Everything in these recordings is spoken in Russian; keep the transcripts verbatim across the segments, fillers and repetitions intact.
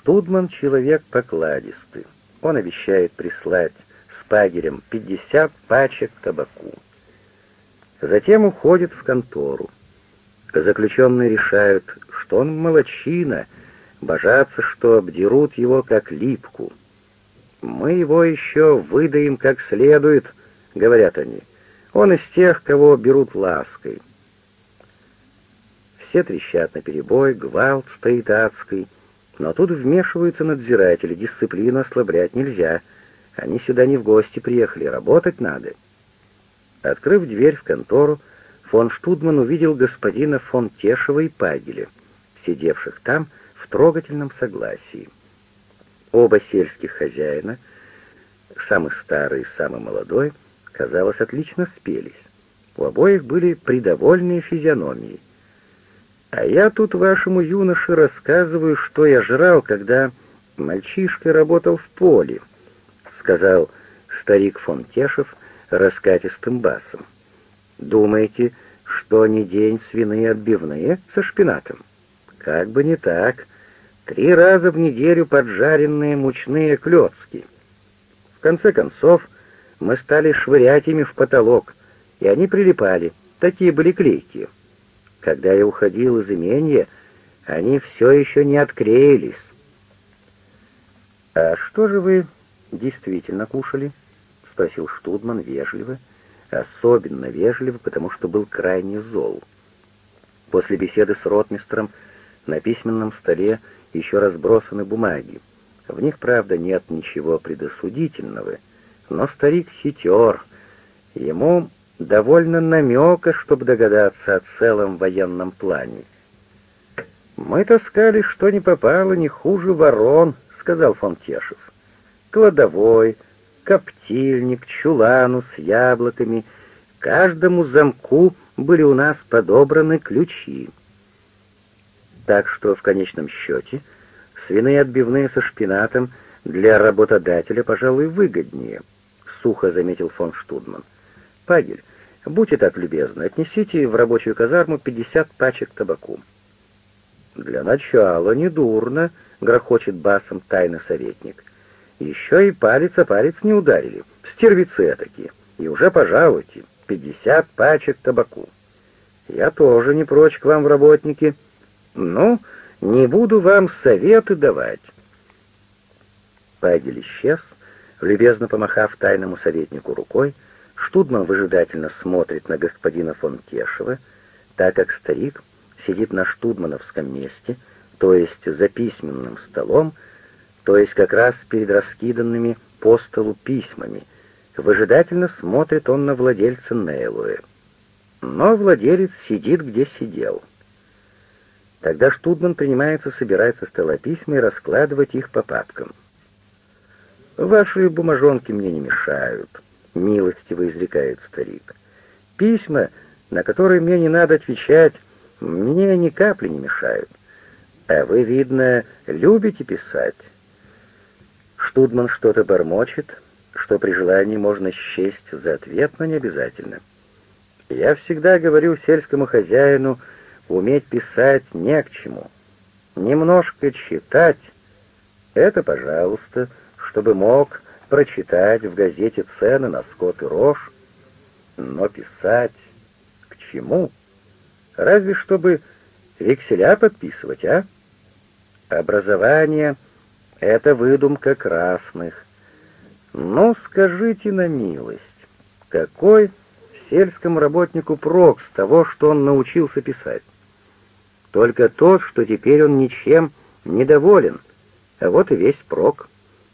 Штудман — человек покладистый. Он обещает прислать с пагерем пятьдесят пачек табаку. Затем уходит в контору. Заключенные решают, что он молодчина, божатся, что обдерут его как липку. «Мы его еще выдаем как следует», — говорят они. «Он из тех, кого берут лаской». Все трещат наперебой, гвалт стоит адский, но тут вмешиваются надзиратели, дисциплину ослаблять нельзя. Они сюда не в гости приехали, работать надо. Открыв дверь в контору, фон Штудман увидел господина фон Тешева и Пагеля, сидевших там в трогательном согласии. Оба сельских хозяина, самый старый и самый молодой, казалось, отлично спелись. У обоих были придовольные физиономии. «А я тут вашему юноше рассказываю, что я жрал, когда мальчишкой работал в поле», — сказал старик фон Тешев раскатистым басом. «Думаете, что не день свиные отбивные со шпинатом? Как бы не так. Три раза в неделю поджаренные мучные клёцки. В конце концов, мы стали швырять ими в потолок, и они прилипали, такие были клейкие. Когда я уходил из имения, они все еще не отклеились». «А что же вы действительно кушали?» — спросил Штудман вежливо, особенно вежливо, потому что был крайне зол. После беседы с ротмистром на письменном столе еще разбросаны бумаги. В них, правда, нет ничего предосудительного, но старик хитер. Ему довольно намека, чтобы догадаться о целом военном плане. «Мы таскали, что не попало, не хуже ворон», — сказал фон Тешев. «Кладовой, коптильник, чулану с яблоками. Каждому замку были у нас подобраны ключи. Так что в конечном счете свиные отбивные со шпинатом для работодателя, пожалуй, выгоднее», — сухо заметил фон Штудман. «Пагель, будьте так любезны, отнесите в рабочую казарму пятьдесят пачек табаку». «Для начала недурно», — грохочет басом тайный советник. «Еще и палец о палец не ударили, стервицы такие, и уже пожалуйте, пятьдесят пачек табаку. Я тоже не прочь к вам в работники. Ну, не буду вам советы давать». Пагель исчез, любезно помахав тайному советнику рукой. Штудман выжидательно смотрит на господина фон Тешева, так как старик сидит на штудмановском месте, то есть за письменным столом, то есть как раз перед раскиданными по столу письмами. Выжидательно смотрит он на владельца Нейлуэ. Но владелец сидит, где сидел. Тогда Штудман принимается собирать со стола письма и раскладывать их по папкам. «Ваши бумажонки мне не мешают», — милостиво изрекает старик. «Письма, на которые мне не надо отвечать, мне ни капли не мешают. А вы, видно, любите писать». Штудман что-то бормочет, что при желании можно счесть за ответ, но не обязательно. «Я всегда говорю сельскому хозяину, уметь писать не к чему. Немножко читать — это, пожалуйста, чтобы мог прочитать в газете цены на скот и рожь. Но писать к чему? Разве чтобы векселя подписывать, а? Образование — это выдумка красных. Ну, скажите на милость, какой сельскому работнику прок с того, что он научился писать? Только тот, что теперь он ничем недоволен, а вот и весь прок».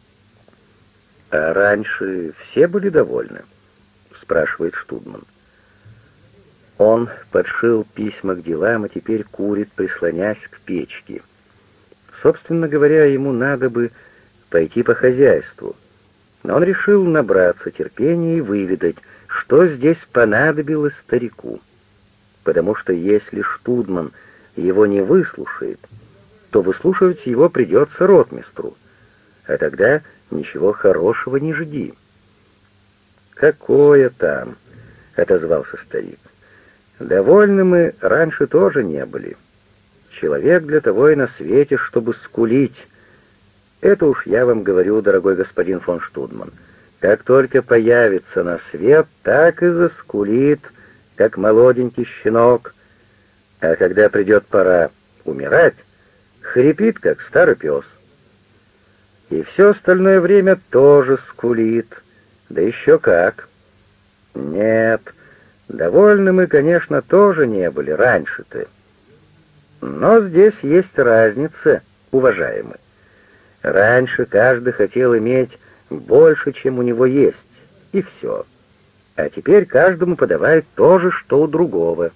«А раньше все были довольны?» — спрашивает Штудман. Он подшил письма к делам, и теперь курит, прислонясь к печке. Собственно говоря, ему надо бы пойти по хозяйству, но он решил набраться терпения и выведать, что здесь понадобилось старику. Потому что если Штудман его не выслушает, то выслушивать его придется ротмистру, а тогда ничего хорошего не жди. «Какое там?» — отозвался старик. «Довольны мы раньше тоже не были. Человек для того и на свете, чтобы скулить, Это уж я вам говорю, дорогой господин фон Штудман. Как только появится на свет, так и заскулит, как молоденький щенок. А когда придет пора умирать, хрипит, как старый пес. И все остальное время тоже скулит. Да еще как. Нет, довольны мы, конечно, тоже не были раньше-то. Но здесь есть разница, уважаемый. Раньше каждый хотел иметь больше, чем у него есть, и все. А теперь каждому подавает то же, что у другого.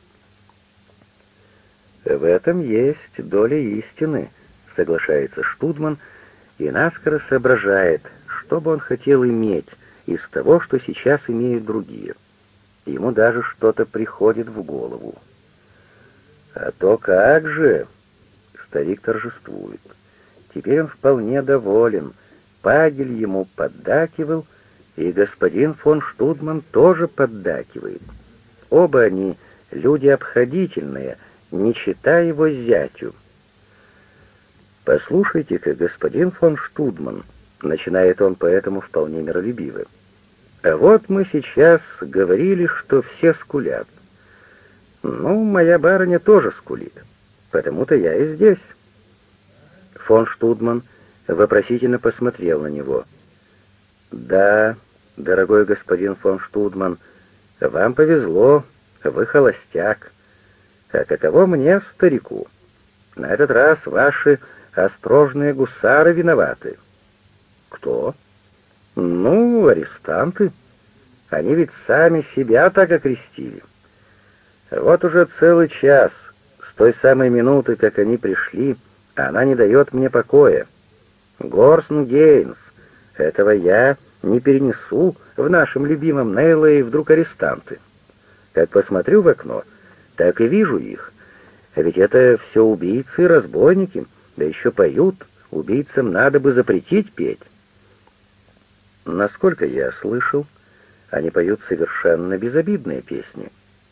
В этом есть доля истины, соглашается Штудман, и наскоро соображает, что бы он хотел иметь из того, что сейчас имеют другие. Ему даже что-то приходит в голову. А то как же! Старик торжествует. Теперь он вполне доволен. Пагель ему поддакивал, и господин фон Штудман тоже поддакивает. Оба они люди обходительные, не читай его зятю. «Послушайте-ка, господин фон Штудман», — начинает он поэтому вполне миролюбиво, «а вот мы сейчас говорили, что все скулят. Ну, моя барыня тоже скулит, потому-то я и здесь». Фон Штудман вопросительно посмотрел на него. «Да, дорогой господин фон Штудман, вам повезло, вы холостяк. А каково мне, старику? На этот раз ваши острожные гусары виноваты». «Кто?» «Ну, арестанты. Они ведь сами себя так окрестили. Вот уже целый час, с той самой минуты, как они пришли, она не дает мне покоя. Горсон Гейнс, этого я не перенесу в нашем любимом Нейле, и вдруг арестанты. Как посмотрю в окно, так и вижу их. А ведь это все убийцы и разбойники, да еще поют. Убийцам надо бы запретить петь». Насколько я слышал, они поют совершенно безобидные песни.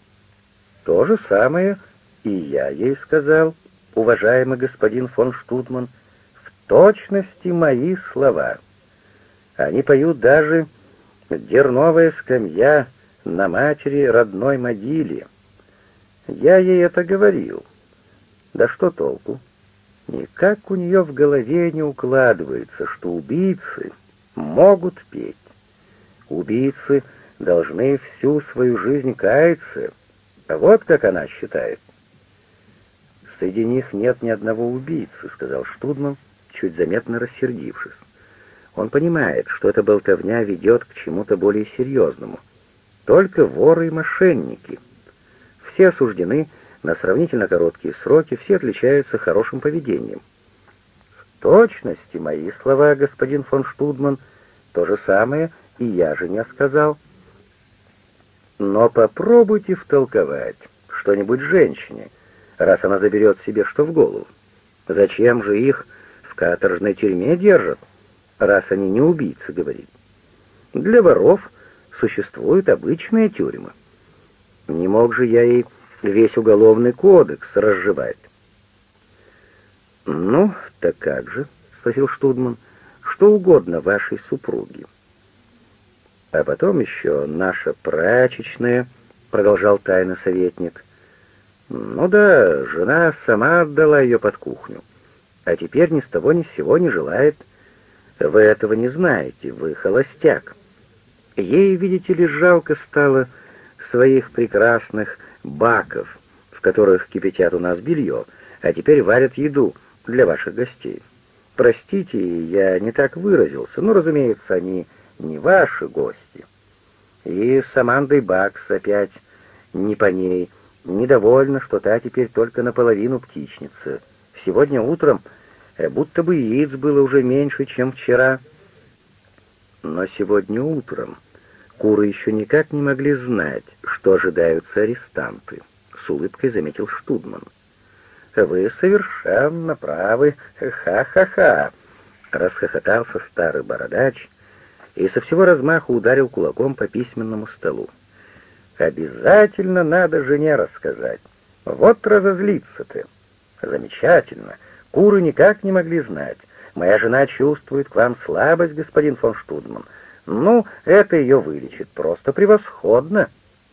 То же самое и я ей сказал, уважаемый господин фон Штудман, в точности мои слова. Они поют даже «Дерновая скамья на матери родной могиле». Я ей это говорил. Да что толку? Никак у нее в голове не укладывается, что убийцы могут петь. Убийцы должны всю свою жизнь каяться. А вот как она считает. «Среди них нет ни одного убийцы», — сказал Штудман, чуть заметно рассердившись. Он понимает, что эта болтовня ведет к чему-то более серьезному. Только воры и мошенники. Все осуждены на сравнительно короткие сроки, все отличаются хорошим поведением. В точности мои слова, господин фон Штудман, то же самое и я жене сказал. Но попробуйте втолковать что-нибудь женщине, раз она заберет себе что в голову. Зачем же их в каторжной тюрьме держат, раз они не убийцы, говорит? Для воров существуют обычные тюрьмы. Не мог же я ей весь уголовный кодекс разжевать. «Ну, так как же?» — спросил Штудман. «Что угодно вашей супруге». «А потом еще наша прачечная», — продолжал тайный советник. «Ну да, жена сама отдала ее под кухню, а теперь ни с того ни с сего не желает. Вы этого не знаете, вы холостяк. Ей, видите ли, жалко стало своих прекрасных баков, в которых кипятят у нас белье, а теперь варят еду для ваших гостей. Простите, я не так выразился, но, разумеется, они не ваши гости. И с Амандой Бакс опять не по ней, недовольна, что та теперь только наполовину птичница. Сегодня утром будто бы яиц было уже меньше, чем вчера. Но сегодня утром куры еще никак не могли знать, что ожидаются арестанты, — с улыбкой заметил Штудман. «Вы совершенно правы, ха-ха-ха!» — расхохотался старый бородач и со всего размаху ударил кулаком по письменному столу. «Обязательно надо жене рассказать. Вот разозлиться ты. Замечательно. Куры никак не могли знать. Моя жена чувствует к вам слабость, господин фон Штудман. Ну, это ее вылечит. Просто превосходно.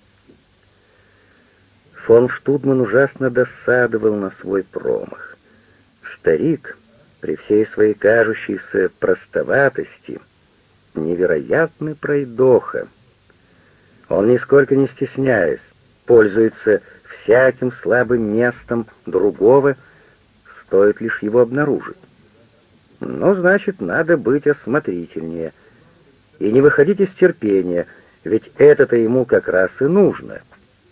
Фон Штудман ужасно досадовал на свой промах. Старик, при всей своей кажущейся простоватости, невероятный пройдоха. Он, нисколько не стесняясь, пользуется всяким слабым местом другого, стоит лишь его обнаружить. Ну, значит, надо быть осмотрительнее и не выходить из терпения, ведь это-то ему как раз и нужно.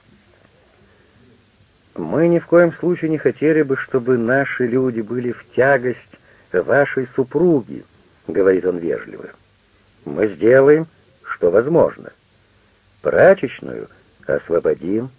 Мы ни в коем случае не хотели бы, чтобы наши люди были в тягость вашей супруги, говорит он вежливо. Мы сделаем, что возможно. Прачечную освободим.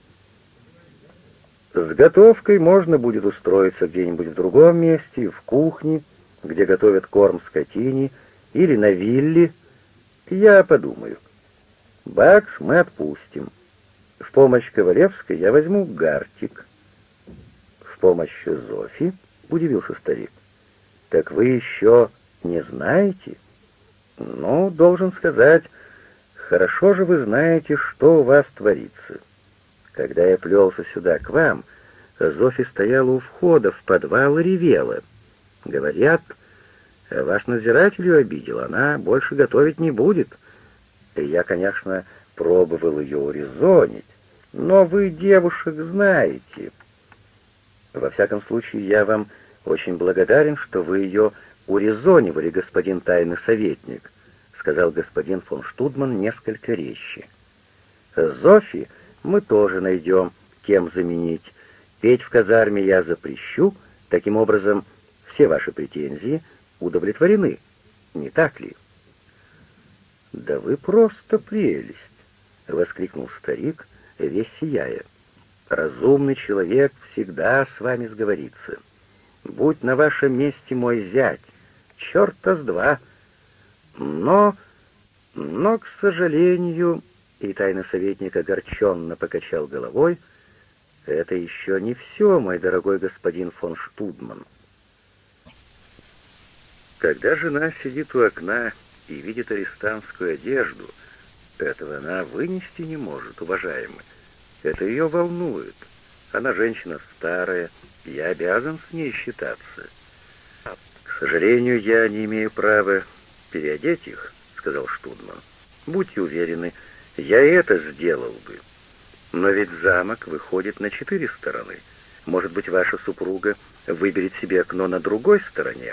С готовкой можно будет устроиться где-нибудь в другом месте, в кухне, где готовят корм скотине, или на вилле. Я подумаю. Бакс мы отпустим. В помощь Ковалевской я возьму Гартик. В помощь Зофи, удивился старик. Так вы еще не знаете? Ну, должен сказать, хорошо же вы знаете, что у вас творится. Когда я плелся сюда к вам, Зофи стояла у входа в подвал и ревела. Говорят, ваш надзиратель ее обидел, она больше готовить не будет. И я, конечно, пробовал ее урезонить, но вы, девушек, знаете. Во всяком случае, я вам очень благодарен, что вы ее урезонивали, господин тайный советник, сказал господин фон Штудман несколько резче. Зофи мы тоже найдем, кем заменить. Петь в казарме я запрещу, таким образом все ваши претензии удовлетворены, не так ли? «Да вы просто прелесть!» — воскликнул старик, весь сияя. «Разумный человек всегда с вами сговорится. Будь на вашем месте мой зять, черта с два. Но, но, к сожалению...» И тайный советник огорченно покачал головой. «Это еще не все, мой дорогой господин фон Штудман. Когда жена сидит у окна и видит арестантскую одежду, этого она вынести не может, уважаемый. Это ее волнует. Она женщина старая, я обязан с ней считаться. К сожалению, я не имею права переодеть их, сказал Штудман. Будьте уверены, я это сделал бы. Но ведь замок выходит на четыре стороны. Может быть, ваша супруга выберет себе окно на другой стороне?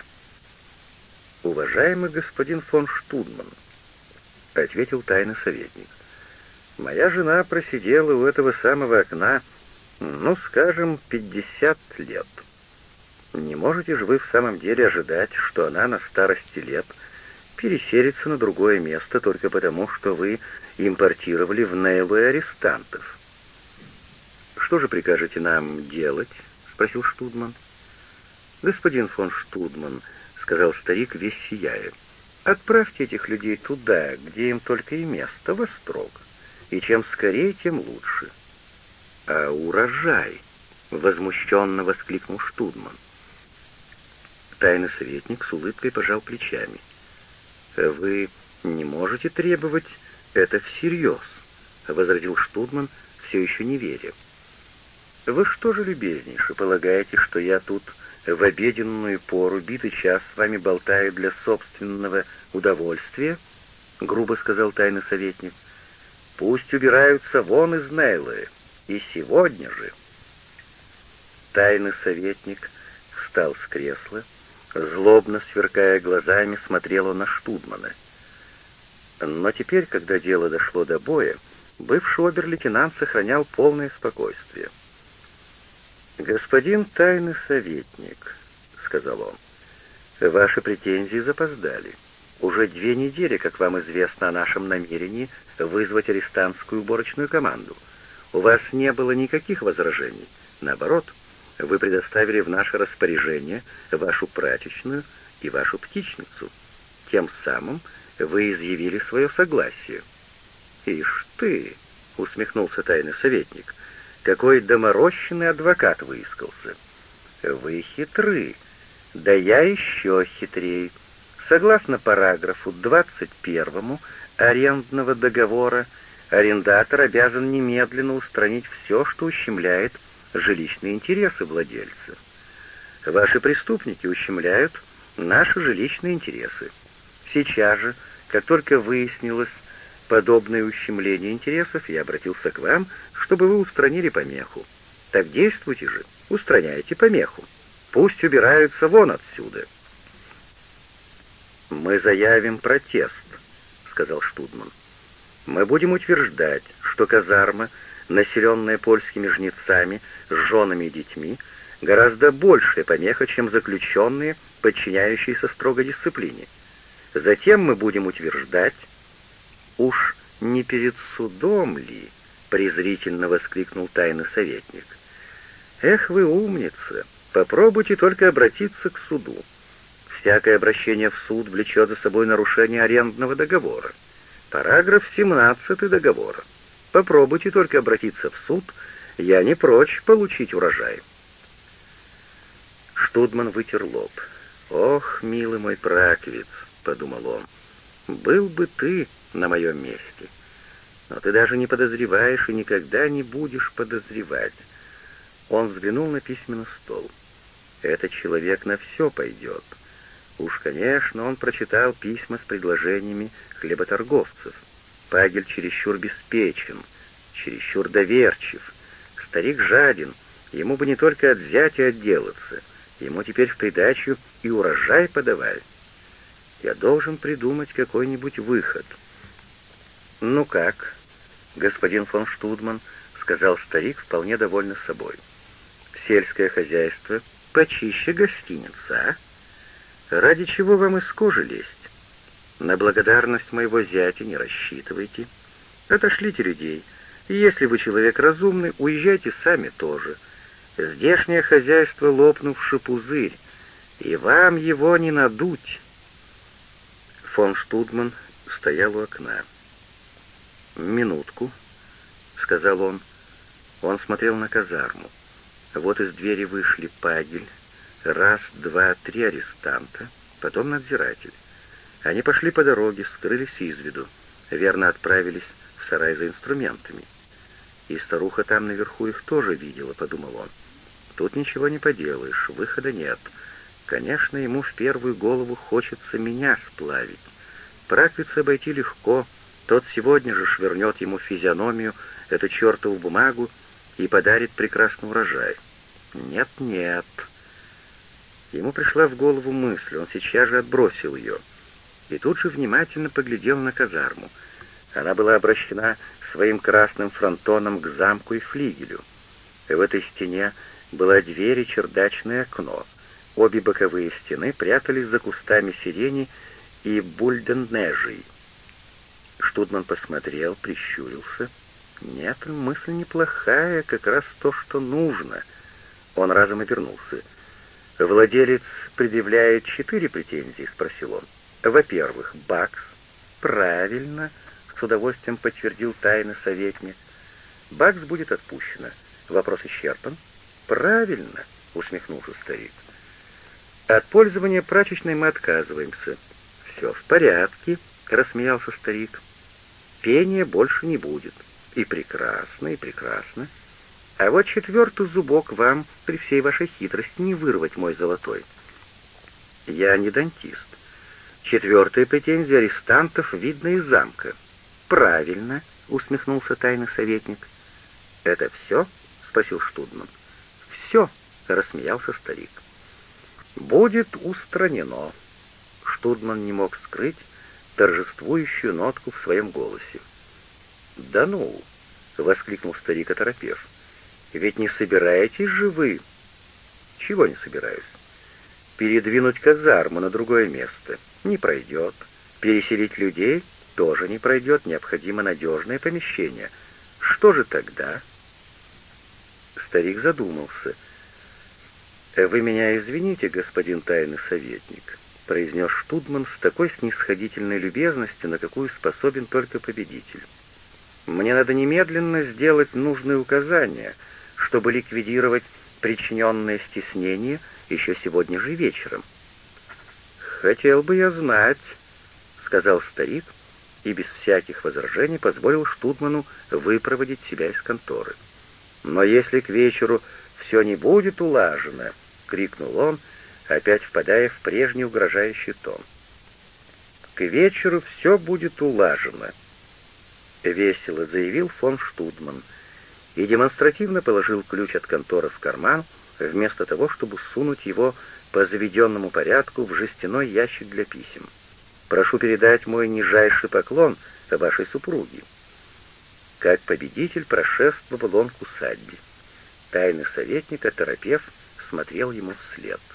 «Уважаемый господин фон Штудман», — ответил тайный советник, — «моя жена просидела у этого самого окна, ну, скажем, пятьдесят лет. Не можете же вы в самом деле ожидать, что она на старости лет переселится на другое место только потому, что вы импортировали в Нейлу арестантов?» «Что же прикажете нам делать?» — спросил Штудман. «Господин фон Штудман», — сказал старик, весь сияя, — «отправьте этих людей туда, где им только и место, в Острог, и чем скорее, тем лучше». «А урожай?» — возмущенно воскликнул Штудман. Тайный советник с улыбкой пожал плечами. «Вы не можете требовать это всерьез», — возразил Штудман, все еще не веря. «Вы что же, любезнейше, полагаете, что я тут в обеденную пору битый час с вами болтаю для собственного удовольствия?» — грубо сказал тайный советник. «Пусть убираются вон из Нейлы, и сегодня же». Тайный советник встал с кресла, злобно сверкая глазами, смотрел он на Штудмана. Но теперь, когда дело дошло до боя, бывший обер-лейтенант сохранял полное спокойствие. «Господин тайный советник», — сказал он, — «ваши претензии запоздали. Уже две недели, как вам известно о нашем намерении вызвать арестантскую уборочную команду. У вас не было никаких возражений. Наоборот, вы предоставили в наше распоряжение вашу прачечную и вашу птичницу. Тем самым вы изъявили свое согласие». «Ишь ты!» — усмехнулся тайный советник. «Какой доморощенный адвокат выискался! Вы хитры, Да я еще хитрей. Согласно параграфу двадцать первому арендного договора, арендатор обязан немедленно устранить все, что ущемляет жилищные интересы владельца. Ваши преступники ущемляют наши жилищные интересы. Сейчас же, как только выяснилось подобное ущемление интересов, я обратился к вам, чтобы вы устранили помеху. Так действуйте же, устраняйте помеху. Пусть убираются вон отсюда. «Мы заявим протест», — сказал Штудман. «Мы будем утверждать, что казарма, населенная польскими жнецами с женами и детьми, гораздо большая помеха, чем заключенные, подчиняющиеся строгой дисциплине. Затем мы будем утверждать...» «Уж не перед судом ли?» — презрительно воскликнул тайный советник. «Эх вы умница! Попробуйте только обратиться к суду. Всякое обращение в суд влечет за собой нарушение арендного договора. Параграф семнадцатый договора. Попробуйте только обратиться в суд, я не прочь получить урожай». Штудман вытер лоб. «Ох, милый мой праковец», — подумал он, — «был бы ты на моем месте. Но ты даже не подозреваешь и никогда не будешь подозревать». Он взглянул на письменный стол. «Этот человек на все пойдет. Уж, конечно, он прочитал письма с предложениями хлеботорговцев. Пагель чересчур беспечен, чересчур доверчив. Старик жаден, ему бы не только от взятия отделаться, ему теперь в придачу и урожай подавай. Я должен придумать какой-нибудь выход». «Ну как, господин фон Штудман?» — сказал старик, вполне довольный собой. «Сельское хозяйство почище гостиницы, а? Ради чего вам из кожи лезть? На благодарность моего зятя не рассчитывайте. Отошлите людей, и если вы человек разумный, уезжайте сами тоже. Здешнее хозяйство лопнувший пузырь, и вам его не надуть». Фон Штудман стоял у окна. «Минутку», — сказал он. Он смотрел на казарму. Вот из двери вышли Пагель, раз, два, три арестанта, потом надзиратель. Они пошли по дороге, скрылись из виду, верно отправились в сарай за инструментами. И старуха там наверху их тоже видела, подумал он. Тут ничего не поделаешь, выхода нет. Конечно, ему в первую голову хочется меня сплавить. Праковица обойти легко, тот сегодня же швырнет ему в физиономию эту чертову бумагу и подарит прекрасный урожай. Нет, нет. Ему пришла в голову мысль, он сейчас же отбросил ее. И тут же внимательно поглядел на казарму. Она была обращена своим красным фронтоном к замку и флигелю. В этой стене была дверь и чердачное окно. Обе боковые стены прятались за кустами сирени и бульденнежей. Штудман посмотрел, прищурился. Нет, мысль неплохая, как раз то, что нужно. Он разом обернулся. «Владелец предъявляет четыре претензии?» — спросил он. «Во-первых, бакс». «Правильно», — с удовольствием подтвердил тайный советник. «Бакс будет отпущено. Вопрос исчерпан». «Правильно», — усмехнулся старик. «От пользования прачечной мы отказываемся». «Все в порядке», — рассмеялся старик. «Пения больше не будет». «И прекрасно, и прекрасно. А вот четвертый зубок вам при всей вашей хитрости не вырвать, мой золотой». «Я не дантист. Четвертая претензия арестантов видно из замка». «Правильно», — усмехнулся тайный советник. «Это все?» — спросил Штудман. «Все», — рассмеялся старик. «Будет устранено». Штудман не мог скрыть торжествующую нотку в своем голосе. «Да ну!» — воскликнул старик, оторопев. «Ведь не собираетесь же вы...» «Чего не собираюсь?» «Передвинуть казарму на другое место. Не пройдет. Переселить людей тоже не пройдет. Необходимо надежное помещение. Что же тогда?» Старик задумался. «Вы меня извините, господин тайный советник», — произнес Штудман с такой снисходительной любезностью, на какую способен только победитель. «Мне надо немедленно сделать нужные указания, чтобы ликвидировать причиненное стеснение еще сегодня же вечером. «Хотел бы я знать», — сказал старик, и без всяких возражений позволил штурману выпроводить себя из конторы. «Но если к вечеру все не будет улажено», — крикнул он, опять впадая в прежний угрожающий тон. «К вечеру все будет улажено», — весело заявил фон Штудман и демонстративно положил ключ от конторы в карман, вместо того, чтобы сунуть его по заведенному порядку в жестяной ящик для писем. «Прошу передать мой нижайший поклон вашей супруге». Как победитель прошествовал он к усадьбе. Тайный советник, оторопев, смотрел ему вслед.